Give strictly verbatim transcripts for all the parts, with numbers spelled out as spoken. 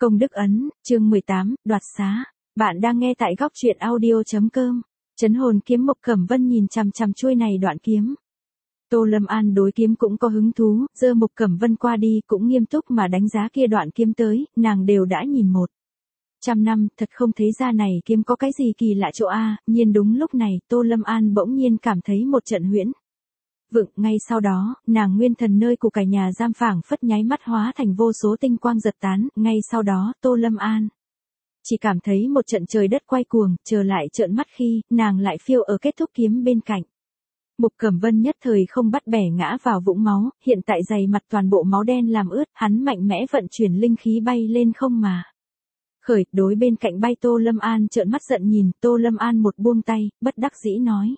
Công đức ấn, chương mười tám, đoạt xá. Bạn đang nghe tại góc truyện audio.com. Chấn hồn kiếm. Mộc Cẩm Vân nhìn chằm chằm chuôi này đoạn kiếm. Tô Lâm An đối kiếm cũng có hứng thú, giơ Mộc Cẩm Vân qua đi cũng nghiêm túc mà đánh giá kia đoạn kiếm tới, nàng đều đã nhìn một. Trăm năm, thật không thấy ra này kiếm có cái gì kỳ lạ chỗ a. Nhưng đúng lúc này, Tô Lâm An bỗng nhiên cảm thấy một trận huyễn. Vựng, ngay sau đó, nàng nguyên thần nơi của cả nhà giam phảng phất nháy mắt hóa thành vô số tinh quang giật tán, ngay sau đó, Tô Lâm An chỉ cảm thấy một trận trời đất quay cuồng, trở lại trợn mắt khi, nàng lại phiêu ở kết thúc kiếm bên cạnh. Mộc Cẩm Vân nhất thời không bắt bẻ ngã vào vũng máu, hiện tại dày mặt toàn bộ máu đen làm ướt, hắn mạnh mẽ vận chuyển linh khí bay lên không mà. Khởi, đối bên cạnh bay Tô Lâm An trợn mắt giận nhìn, Tô Lâm An một buông tay, bất đắc dĩ nói.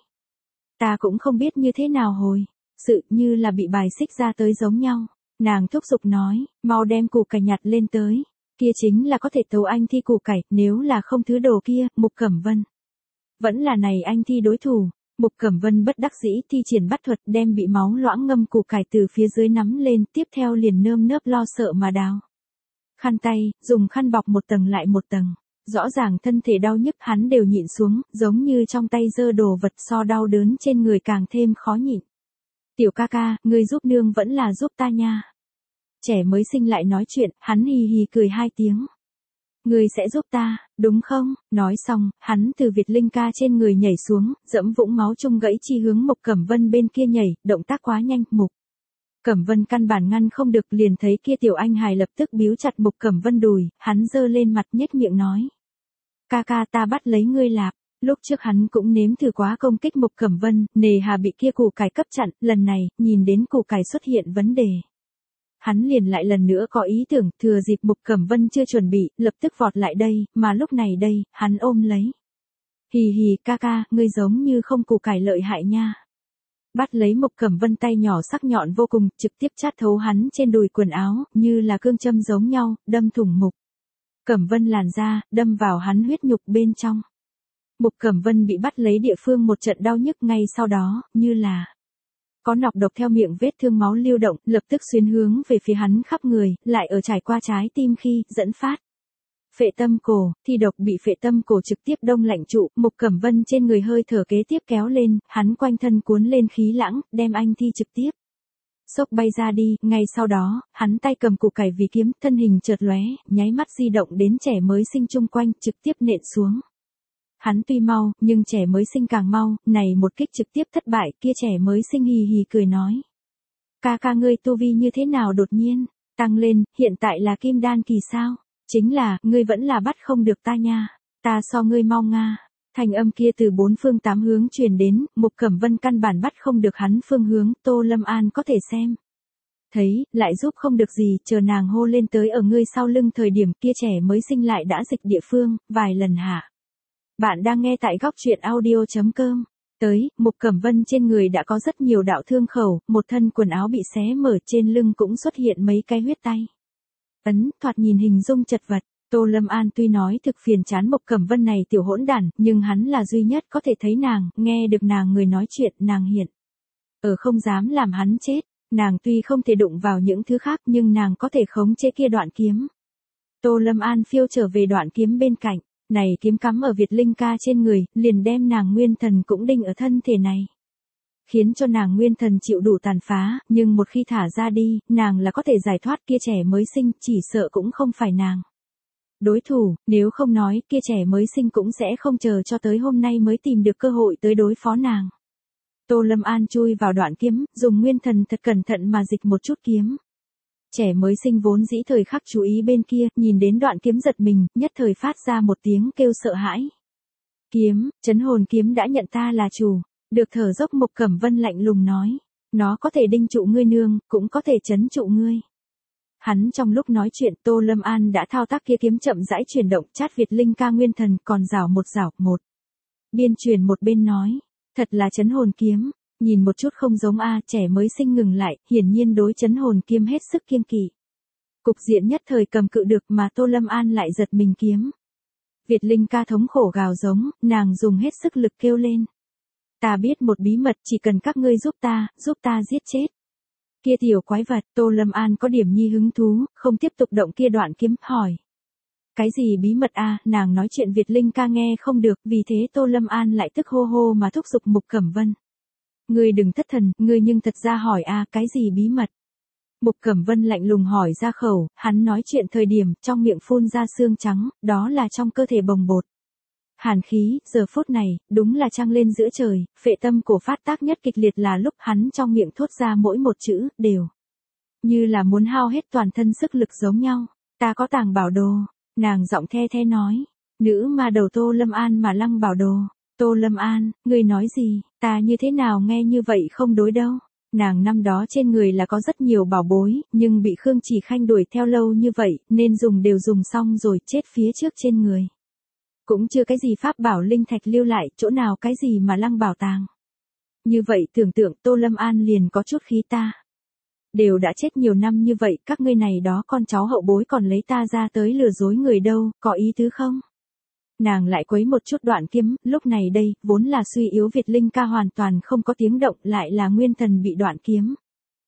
Ta cũng không biết như thế nào hồi, sự như là bị bài xích ra tới giống nhau. Nàng thúc giục nói, mau đem củ cải nhặt lên tới. Kia chính là có thể tấu anh thi củ cải, nếu là không thứ đồ kia, Mộc Cẩm Vân. Vẫn là này anh thi đối thủ. Mộc Cẩm Vân bất đắc dĩ thi triển bắt thuật đem bị máu loãng ngâm củ cải từ phía dưới nắm lên, tiếp theo liền nơm nớp lo sợ mà đào. Khăn tay, dùng khăn bọc một tầng lại một tầng. Rõ ràng thân thể đau nhức hắn đều nhịn xuống, giống như trong tay giơ đồ vật so đau đớn trên người càng thêm khó nhịn. Tiểu ca ca, ngươi giúp nương vẫn là giúp ta nha. Trẻ mới sinh lại nói chuyện, hắn hì hì cười hai tiếng. Ngươi sẽ giúp ta, đúng không? Nói xong, hắn từ Việt Linh ca trên người nhảy xuống, dẫm vũng máu chung gãy chi hướng Mộc Cẩm Vân bên kia nhảy, động tác quá nhanh, Mộc Cẩm Vân căn bản ngăn không được, liền thấy kia tiểu anh hài lập tức biếu chặt Mộc Cẩm Vân đùi, hắn giơ lên mặt nhếch miệng nói. Ca ca ta bắt lấy ngươi lạp. Lúc trước hắn cũng nếm thử quá công kích Mộc Cẩm Vân, nề hà bị kia củ cải cấp chặn, lần này, nhìn đến củ cải xuất hiện vấn đề. Hắn liền lại lần nữa có ý tưởng, thừa dịp Mộc Cẩm Vân chưa chuẩn bị, lập tức vọt lại đây, mà lúc này đây, hắn ôm lấy. Hì hì ca ca, ngươi giống như không củ cải lợi hại nha. Bắt lấy Mộc Cẩm Vân tay nhỏ sắc nhọn vô cùng, trực tiếp chát thấu hắn trên đùi quần áo, như là cương châm giống nhau, đâm thủng Mộc Cẩm Vân làn da, đâm vào hắn huyết nhục bên trong. Mộc Cẩm Vân bị bắt lấy địa phương một trận đau nhức, ngay sau đó, như là có nọc độc theo miệng vết thương máu lưu động, lập tức xuyên hướng về phía hắn khắp người, lại ở trải qua trái tim khi, dẫn phát. Phệ tâm cổ, thi độc bị phệ tâm cổ trực tiếp đông lạnh trụ, Mộc Cẩm Vân trên người hơi thở kế tiếp kéo lên, hắn quanh thân cuốn lên khí lãng, đem anh thi trực tiếp xốc bay ra đi, ngay sau đó, hắn tay cầm củ cải vì kiếm, thân hình chợt lóe, nháy mắt di động đến trẻ mới sinh chung quanh, trực tiếp nện xuống. Hắn tuy mau, nhưng trẻ mới sinh càng mau, này một kích trực tiếp thất bại, kia trẻ mới sinh hì hì cười nói. Ca ca ngươi tu vi như thế nào đột nhiên, tăng lên, hiện tại là kim đan kỳ sao? Chính là, ngươi vẫn là bắt không được ta nha, ta so ngươi mau nga. Thành âm kia từ bốn phương tám hướng truyền đến, Mộc Cẩm Vân căn bản bắt không được hắn phương hướng, Tô Lâm An có thể xem. Thấy, lại giúp không được gì, chờ nàng hô lên tới ở ngươi sau lưng thời điểm kia trẻ mới sinh lại đã dịch địa phương, vài lần hạ. Bạn đang nghe tại góc truyện audio.com. Tới, Mộc Cẩm Vân trên người đã có rất nhiều đạo thương khẩu, một thân quần áo bị xé mở, trên lưng cũng xuất hiện mấy cái huyết tay. Ấn, thoạt nhìn hình dung chật vật. Tô Lâm An tuy nói thực phiền chán Mộc Cẩm Vân này tiểu hỗn đản, nhưng hắn là duy nhất có thể thấy nàng, nghe được nàng người nói chuyện, nàng hiện ở không dám làm hắn chết. Nàng tuy không thể đụng vào những thứ khác nhưng nàng có thể khống chế kia đoạn kiếm. Tô Lâm An phiêu trở về đoạn kiếm bên cạnh, này kiếm cắm ở Việt Linh ca trên người, liền đem nàng nguyên thần cũng đinh ở thân thể này. Khiến cho nàng nguyên thần chịu đủ tàn phá, nhưng một khi thả ra đi, nàng là có thể giải thoát, kia trẻ mới sinh, chỉ sợ cũng không phải nàng đối thủ, nếu không nói, kia trẻ mới sinh cũng sẽ không chờ cho tới hôm nay mới tìm được cơ hội tới đối phó nàng. Tô Lâm An chui vào đoạn kiếm, dùng nguyên thần thật cẩn thận mà dịch một chút kiếm. Trẻ mới sinh vốn dĩ thời khắc chú ý bên kia, nhìn đến đoạn kiếm giật mình, nhất thời phát ra một tiếng kêu sợ hãi. Kiếm, chấn hồn kiếm đã nhận ta là chủ, được thở dốc. Mộc Cẩm Vân lạnh lùng nói, nó có thể đinh trụ ngươi nương, cũng có thể chấn trụ ngươi. Hắn trong lúc nói chuyện, Tô Lâm An đã thao tác kia kiếm chậm rãi chuyển động, chát Việt Linh ca nguyên thần, còn rảo một rảo, một biên truyền một bên nói, thật là chấn hồn kiếm, nhìn một chút không giống a. Trẻ mới sinh ngừng lại, hiển nhiên đối chấn hồn kiếm hết sức kiêng kỵ. Cục diện nhất thời cầm cự được mà Tô Lâm An lại giật mình kiếm. Việt Linh ca thống khổ gào giống, nàng dùng hết sức lực kêu lên. Ta biết một bí mật, chỉ cần các ngươi giúp ta, giúp ta giết chết kia tiểu quái vật. Tô Lâm An có điểm nhi hứng thú, không tiếp tục động kia đoạn kiếm, hỏi. Cái gì bí mật a? Nàng nói chuyện Việt Linh ca nghe không được, vì thế Tô Lâm An lại tức hô hô mà thúc giục Mục Cẩm Vân. Ngươi đừng thất thần, ngươi nhưng thật ra hỏi a, cái gì bí mật? Mục Cẩm Vân lạnh lùng hỏi ra khẩu, hắn nói chuyện thời điểm, trong miệng phun ra xương trắng, đó là trong cơ thể bồng bột. Hàn khí, giờ phút này, đúng là trăng lên giữa trời, phệ tâm cổ phát tác nhất kịch liệt là lúc hắn trong miệng thốt ra mỗi một chữ, đều. Như là muốn hao hết toàn thân sức lực giống nhau. Ta có tàng bảo đồ, nàng giọng the the nói. Nữ mà đầu Tô Lâm An mà lăng bảo đồ. Tô Lâm An, ngươi nói gì, ta như thế nào nghe như vậy không đối đâu. Nàng năm đó trên người là có rất nhiều bảo bối, nhưng bị Khương Chỉ Khanh đuổi theo lâu như vậy, nên dùng đều dùng xong rồi chết phía trước trên người. Cũng chưa cái gì pháp bảo linh thạch lưu lại, chỗ nào cái gì mà lăng bảo tàng. Như vậy tưởng tượng Tô Lâm An liền có chút khí ta. Đều đã chết nhiều năm như vậy, các ngươi này đó con cháu hậu bối còn lấy ta ra tới lừa dối người đâu, có ý tứ không? Nàng lại quấy một chút đoạn kiếm, lúc này đây, vốn là suy yếu Việt Linh ca hoàn toàn không có tiếng động, lại là nguyên thần bị đoạn kiếm.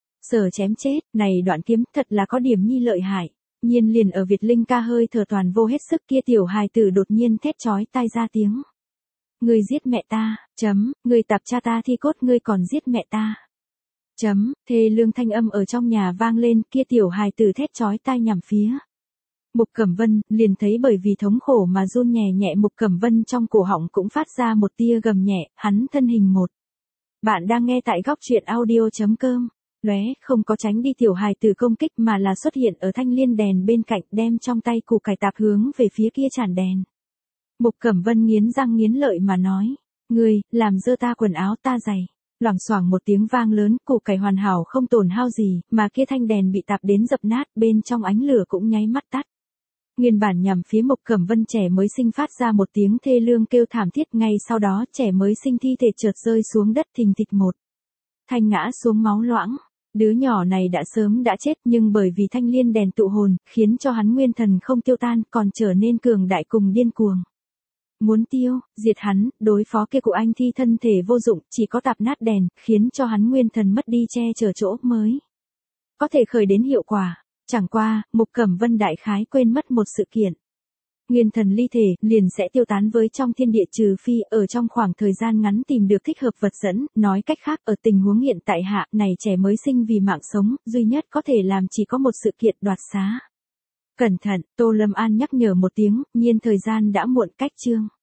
Sở chém chết, này đoạn kiếm thật là có điểm nhi lợi hại. Nhiên liền ở Việt Linh ca hơi thở toàn vô hết sức kia tiểu hài tử đột nhiên thét chói tai ra tiếng. Ngươi giết mẹ ta, chấm, ngươi tạp cha ta thi cốt ngươi còn giết mẹ ta. Chấm, thê lương thanh âm ở trong nhà vang lên, kia tiểu hài tử thét chói tai nhằm phía. Mục Cẩm Vân, liền thấy bởi vì thống khổ mà run nhẹ nhẹ Mục Cẩm Vân trong cổ họng cũng phát ra một tia gầm nhẹ, hắn thân hình một. Bạn đang nghe tại góc truyện audio.com. Lóe, không có tránh đi tiểu hài tử công kích mà là xuất hiện ở thanh liên đèn bên cạnh đem trong tay củ cải tạp hướng về phía kia chản đèn. Mục Cẩm Vân nghiến răng nghiến lợi mà nói. Ngươi, làm dơ ta quần áo ta giày. Loảng xoảng một tiếng vang lớn, củ cải hoàn hảo không tổn hao gì, mà kia thanh đèn bị tạp đến dập nát, bên trong ánh lửa cũng nháy mắt tắt. Nguyên bản nhằm phía Mục Cẩm Vân trẻ mới sinh phát ra một tiếng thê lương kêu thảm thiết, ngay sau đó trẻ mới sinh thi thể chợt rơi xuống đất thình thịch một. Thanh ngã xuống máu loãng. Đứa nhỏ này đã sớm đã chết nhưng bởi vì thanh liên đèn tụ hồn, khiến cho hắn nguyên thần không tiêu tan, còn trở nên cường đại cùng điên cuồng. Muốn tiêu, diệt hắn, đối phó kia cụ anh thi thân thể vô dụng, chỉ có tạp nát đèn, khiến cho hắn nguyên thần mất đi che chở chỗ mới. Có thể khởi đến hiệu quả. Chẳng qua, Mục Cẩm Vân đại khái quên mất một sự kiện. Nguyên thần ly thể, liền sẽ tiêu tán với trong thiên địa trừ phi, ở trong khoảng thời gian ngắn tìm được thích hợp vật dẫn, nói cách khác, ở tình huống hiện tại hạ, này trẻ mới sinh vì mạng sống, duy nhất có thể làm chỉ có một sự kiện đoạt xá. Cẩn thận, Tô Lâm An nhắc nhở một tiếng, nhiên thời gian đã muộn cách chương.